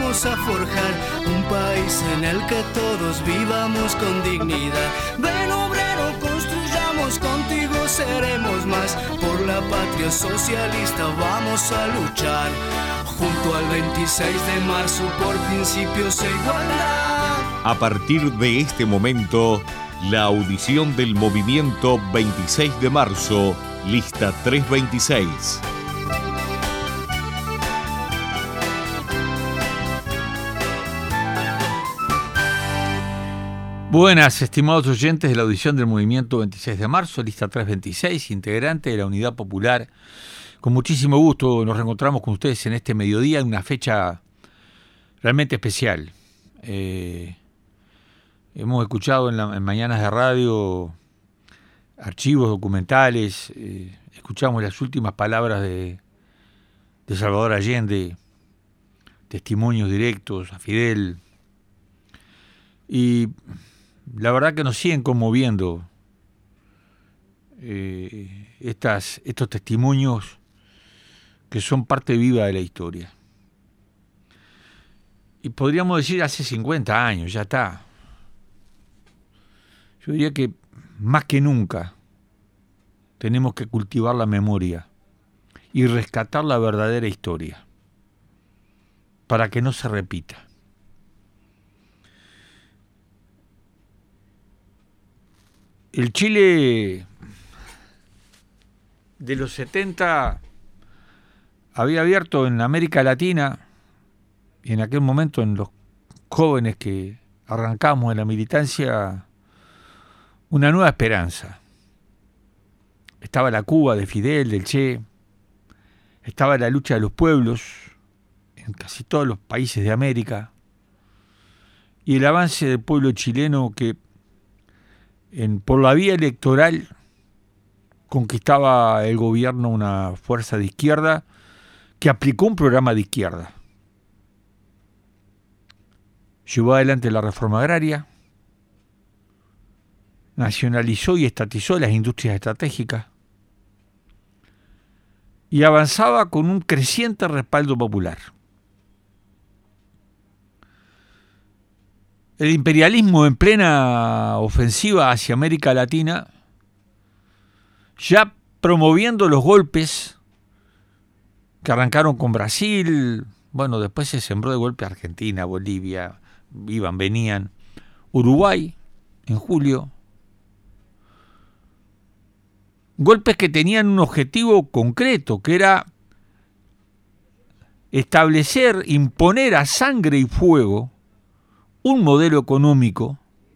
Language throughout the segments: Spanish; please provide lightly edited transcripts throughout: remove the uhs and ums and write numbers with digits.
vamos a forjar un país en el que todos vivamos con dignidad. Ven obrero, construyamos, contigo seremos más. Por la patria socialista vamos a luchar, junto al 26 de marzo por principios e igualdad. A partir de este momento, la audición del movimiento 26 de marzo, lista 326. Buenas, estimados oyentes de la audición del movimiento 26 de marzo, lista 326, integrante de la Unidad Popular. Con muchísimo gusto nos reencontramos con ustedes en este mediodía, en una fecha realmente especial. Hemos escuchado en mañanas de radio archivos documentales, escuchamos las últimas palabras de Salvador Allende, testimonios directos a Fidel, y la verdad que nos siguen conmoviendo estos testimonios que son parte viva de la historia. Y podríamos decir hace 50 años, ya está. Yo diría que más que nunca tenemos que cultivar la memoria y rescatar la verdadera historia para que no se repita. El Chile de los 70 había abierto en América Latina, y en aquel momento en los jóvenes que arrancamos en la militancia, una nueva esperanza. Estaba la Cuba de Fidel, del Che, estaba la lucha de los pueblos en casi todos los países de América, y el avance del pueblo chileno que por la vía electoral conquistaba el gobierno una fuerza de izquierda que aplicó un programa de izquierda. Llevó adelante la reforma agraria, nacionalizó y estatizó las industrias estratégicas y avanzaba con un creciente respaldo popular. El imperialismo en plena ofensiva hacia América Latina, ya promoviendo los golpes que arrancaron con Brasil, bueno, después se sembró de golpe Argentina, Bolivia, venían, Uruguay en julio. Golpes que tenían un objetivo concreto, que era establecer, imponer a sangre y fuego un modelo económico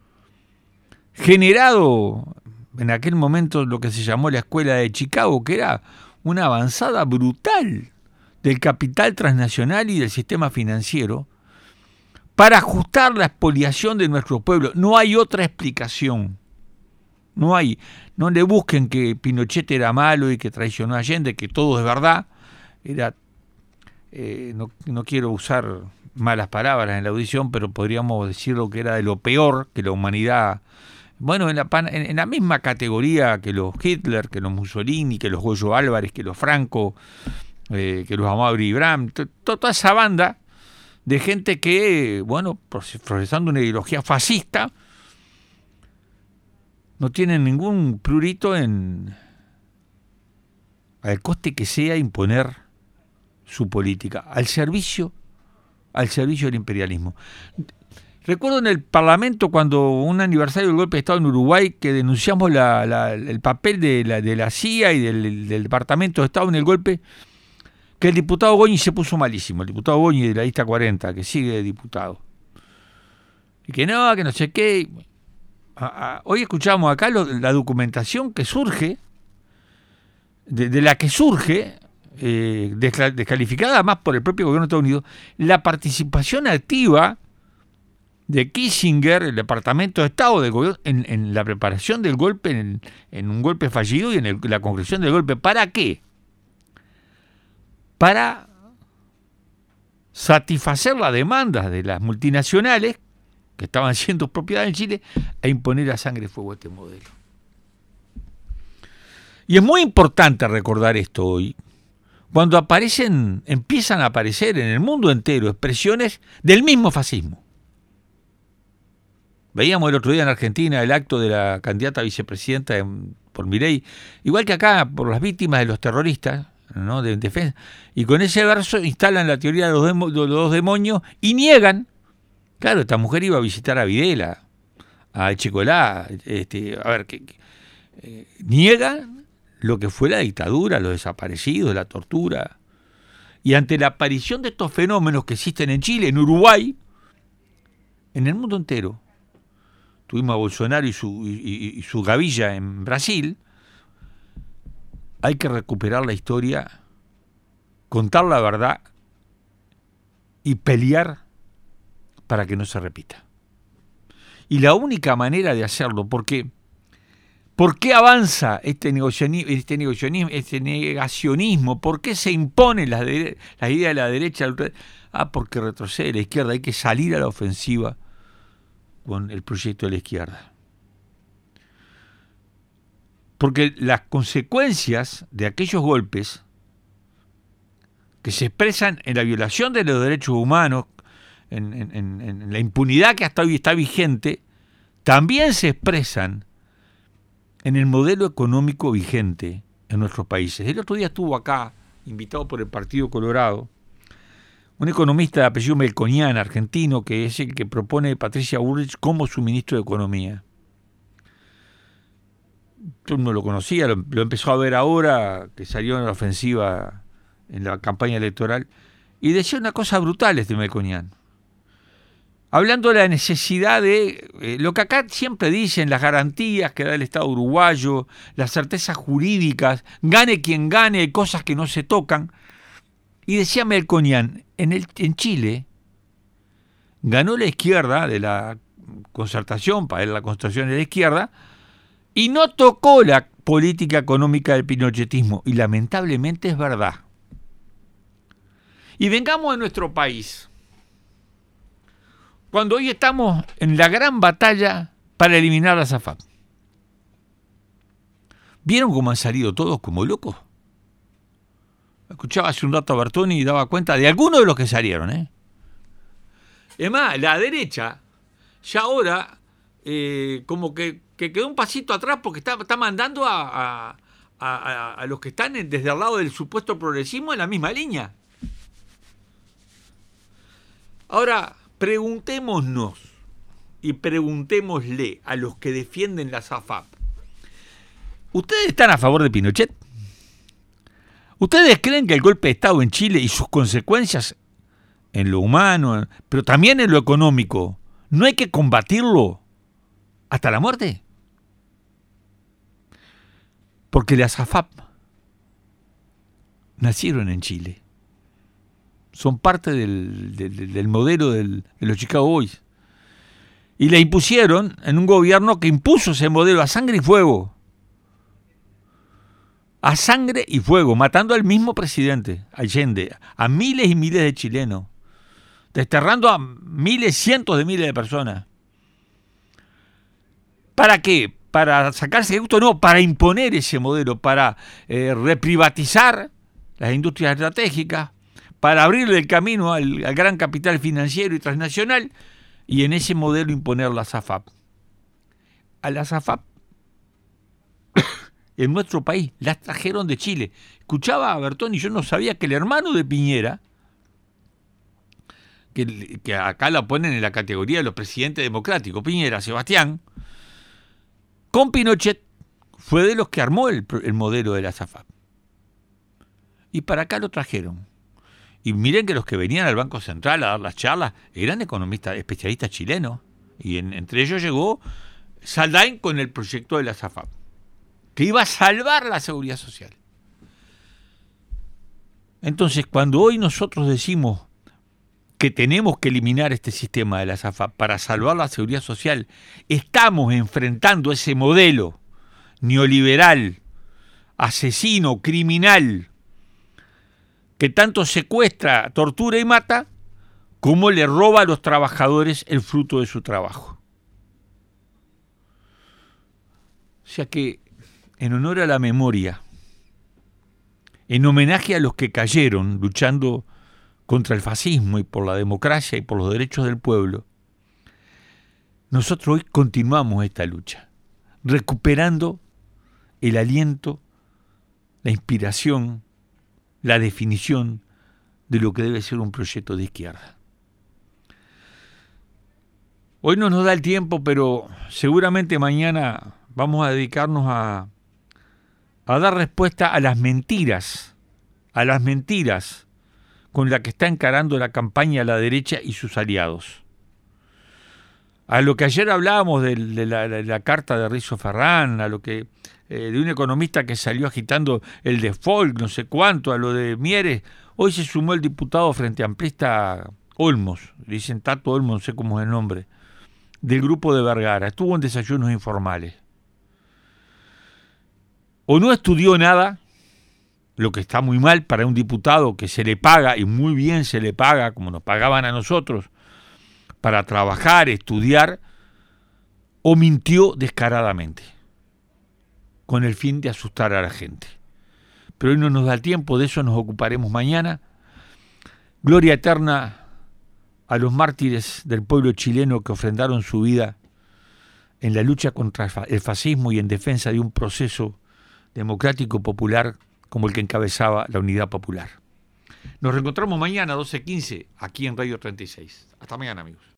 generado en aquel momento lo que se llamó la Escuela de Chicago, que era una avanzada brutal del capital transnacional y del sistema financiero para ajustar la expoliación de nuestro pueblo. No hay otra explicación. No le busquen que Pinochet era malo y que traicionó a Allende, que todo es verdad. No quiero usar malas palabras en la audición, pero podríamos decirlo que era de lo peor que la humanidad, bueno, en la misma categoría que los Hitler, que los Mussolini, que los Goyo Álvarez, que los Franco, que los Amaury Brand, toda esa banda de gente que, bueno, profesando una ideología fascista, no tienen ningún prurito al coste que sea imponer su política, al servicio del imperialismo. Recuerdo en el Parlamento, cuando un aniversario del golpe de Estado en Uruguay, que denunciamos el papel de la CIA y del Departamento de Estado en el golpe, que el diputado Goñi se puso malísimo, el diputado Goñi de la lista 40, que sigue diputado. Y que no sé qué. Hoy escuchamos acá la documentación que surge, de la que surge, descalificada más por el propio gobierno de Estados Unidos, la participación activa de Kissinger, el Departamento de Estado del gobierno, en la preparación del golpe, en un golpe fallido y en la concreción del golpe. ¿Para qué? Para satisfacer las demandas de las multinacionales que estaban siendo propiedad en Chile e imponer a sangre y fuego este modelo. Y es muy importante recordar esto hoy, cuando empiezan a aparecer en el mundo entero expresiones del mismo fascismo. Veíamos el otro día en Argentina el acto de la candidata a vicepresidenta por Milei, igual que acá, por las víctimas de los terroristas, ¿no? De defensa, y con ese verso instalan la teoría de los dos demonios y niegan. Claro, esta mujer iba a visitar a Videla, a Echecolá, niegan lo que fue la dictadura, los desaparecidos, la tortura. Y ante la aparición de estos fenómenos que existen en Chile, en Uruguay, en el mundo entero, tuvimos a Bolsonaro y su gavilla en Brasil, hay que recuperar la historia, contar la verdad y pelear para que no se repita. Y la única manera de hacerlo, porque ¿por qué avanza este negacionismo? ¿Por qué se imponen las ideas de la derecha? Porque retrocede la izquierda, hay que salir a la ofensiva con el proyecto de la izquierda. Porque las consecuencias de aquellos golpes que se expresan en la violación de los derechos humanos, en la impunidad que hasta hoy está vigente, también se expresan en el modelo económico vigente en nuestros países. El otro día estuvo acá, invitado por el Partido Colorado, un economista de apellido Melconian, argentino, que es el que propone Patricia Bullrich como su ministro de Economía. Yo no lo conocía, lo empezó a ver ahora, que salió en la ofensiva en la campaña electoral, y decía una cosa brutal este Melconian. Hablando de la necesidad de lo que acá siempre dicen, las garantías que da el Estado uruguayo, las certezas jurídicas, gane quien gane, hay cosas que no se tocan. Y decía Melconian, en Chile ganó la izquierda de la concertación, para la concertación de la izquierda, y no tocó la política económica del pinochetismo, y lamentablemente es verdad. Y vengamos a nuestro país. Cuando hoy estamos en la gran batalla para eliminar a la AFAP. ¿Vieron cómo han salido todos como locos? Escuchaba hace un rato a Bertoni y daba cuenta de algunos de los que salieron, Es más, la derecha ya ahora como que quedó un pasito atrás porque está mandando a los que están desde el lado del supuesto progresismo en la misma línea. Ahora, preguntémonos y preguntémosle a los que defienden la AFAP. ¿Ustedes están a favor de Pinochet? ¿Ustedes creen que el golpe de Estado en Chile y sus consecuencias en lo humano, pero también en lo económico, no hay que combatirlo hasta la muerte? Porque las AFAP nacieron en Chile. Son parte del modelo de los Chicago Boys. Y le impusieron en un gobierno que impuso ese modelo a sangre y fuego. A sangre y fuego, matando al mismo presidente, Allende, a miles y miles de chilenos, desterrando a miles, cientos de miles de personas. ¿Para qué? ¿Para sacarse de gusto? No, para imponer ese modelo, para reprivatizar las industrias estratégicas, para abrirle el camino al gran capital financiero y transnacional, y en ese modelo imponer las AFAP. A las AFAP en nuestro país las trajeron de Chile. Escuchaba a Bertoni, yo no sabía que el hermano de Piñera, que acá la ponen en la categoría de los presidentes democráticos, Piñera, Sebastián, con Pinochet fue de los que armó el modelo de las AFAP. Y para acá lo trajeron. Y miren que los que venían al Banco Central a dar las charlas eran economistas, especialistas chilenos. Y entre ellos llegó Saldain con el proyecto de la AFAP, que iba a salvar la seguridad social. Entonces, cuando hoy nosotros decimos que tenemos que eliminar este sistema de la AFAP para salvar la seguridad social, estamos enfrentando ese modelo neoliberal, asesino, criminal, que tanto secuestra, tortura y mata, como le roba a los trabajadores el fruto de su trabajo. O sea que, en honor a la memoria en homenaje a los que cayeron luchando contra el fascismo y por la democracia y por los derechos del pueblo, nosotros hoy continuamos esta lucha, recuperando el aliento, la inspiración, la definición de lo que debe ser un proyecto de izquierda. Hoy no nos da el tiempo, pero seguramente mañana vamos a dedicarnos a dar respuesta a las mentiras con las que está encarando la campaña a la derecha y sus aliados. A lo que ayer hablábamos de la carta de Rizzo Ferrán, a lo que de un economista que salió agitando el default, no sé cuánto, a lo de Mieres, hoy se sumó el diputado frente amplista Olmos, le dicen Tato Olmos, no sé cómo es el nombre, del grupo de Vergara, estuvo en desayunos informales. O no estudió nada, lo que está muy mal para un diputado que se le paga, y muy bien se le paga, como nos pagaban a nosotros, para trabajar, estudiar, o mintió descaradamente, con el fin de asustar a la gente. Pero hoy no nos da tiempo, de eso nos ocuparemos mañana. Gloria eterna a los mártires del pueblo chileno que ofrendaron su vida en la lucha contra el fascismo y en defensa de un proceso democrático popular como el que encabezaba la Unidad Popular. Nos reencontramos mañana a 12:15 aquí en Radio 36. Hasta mañana, amigos.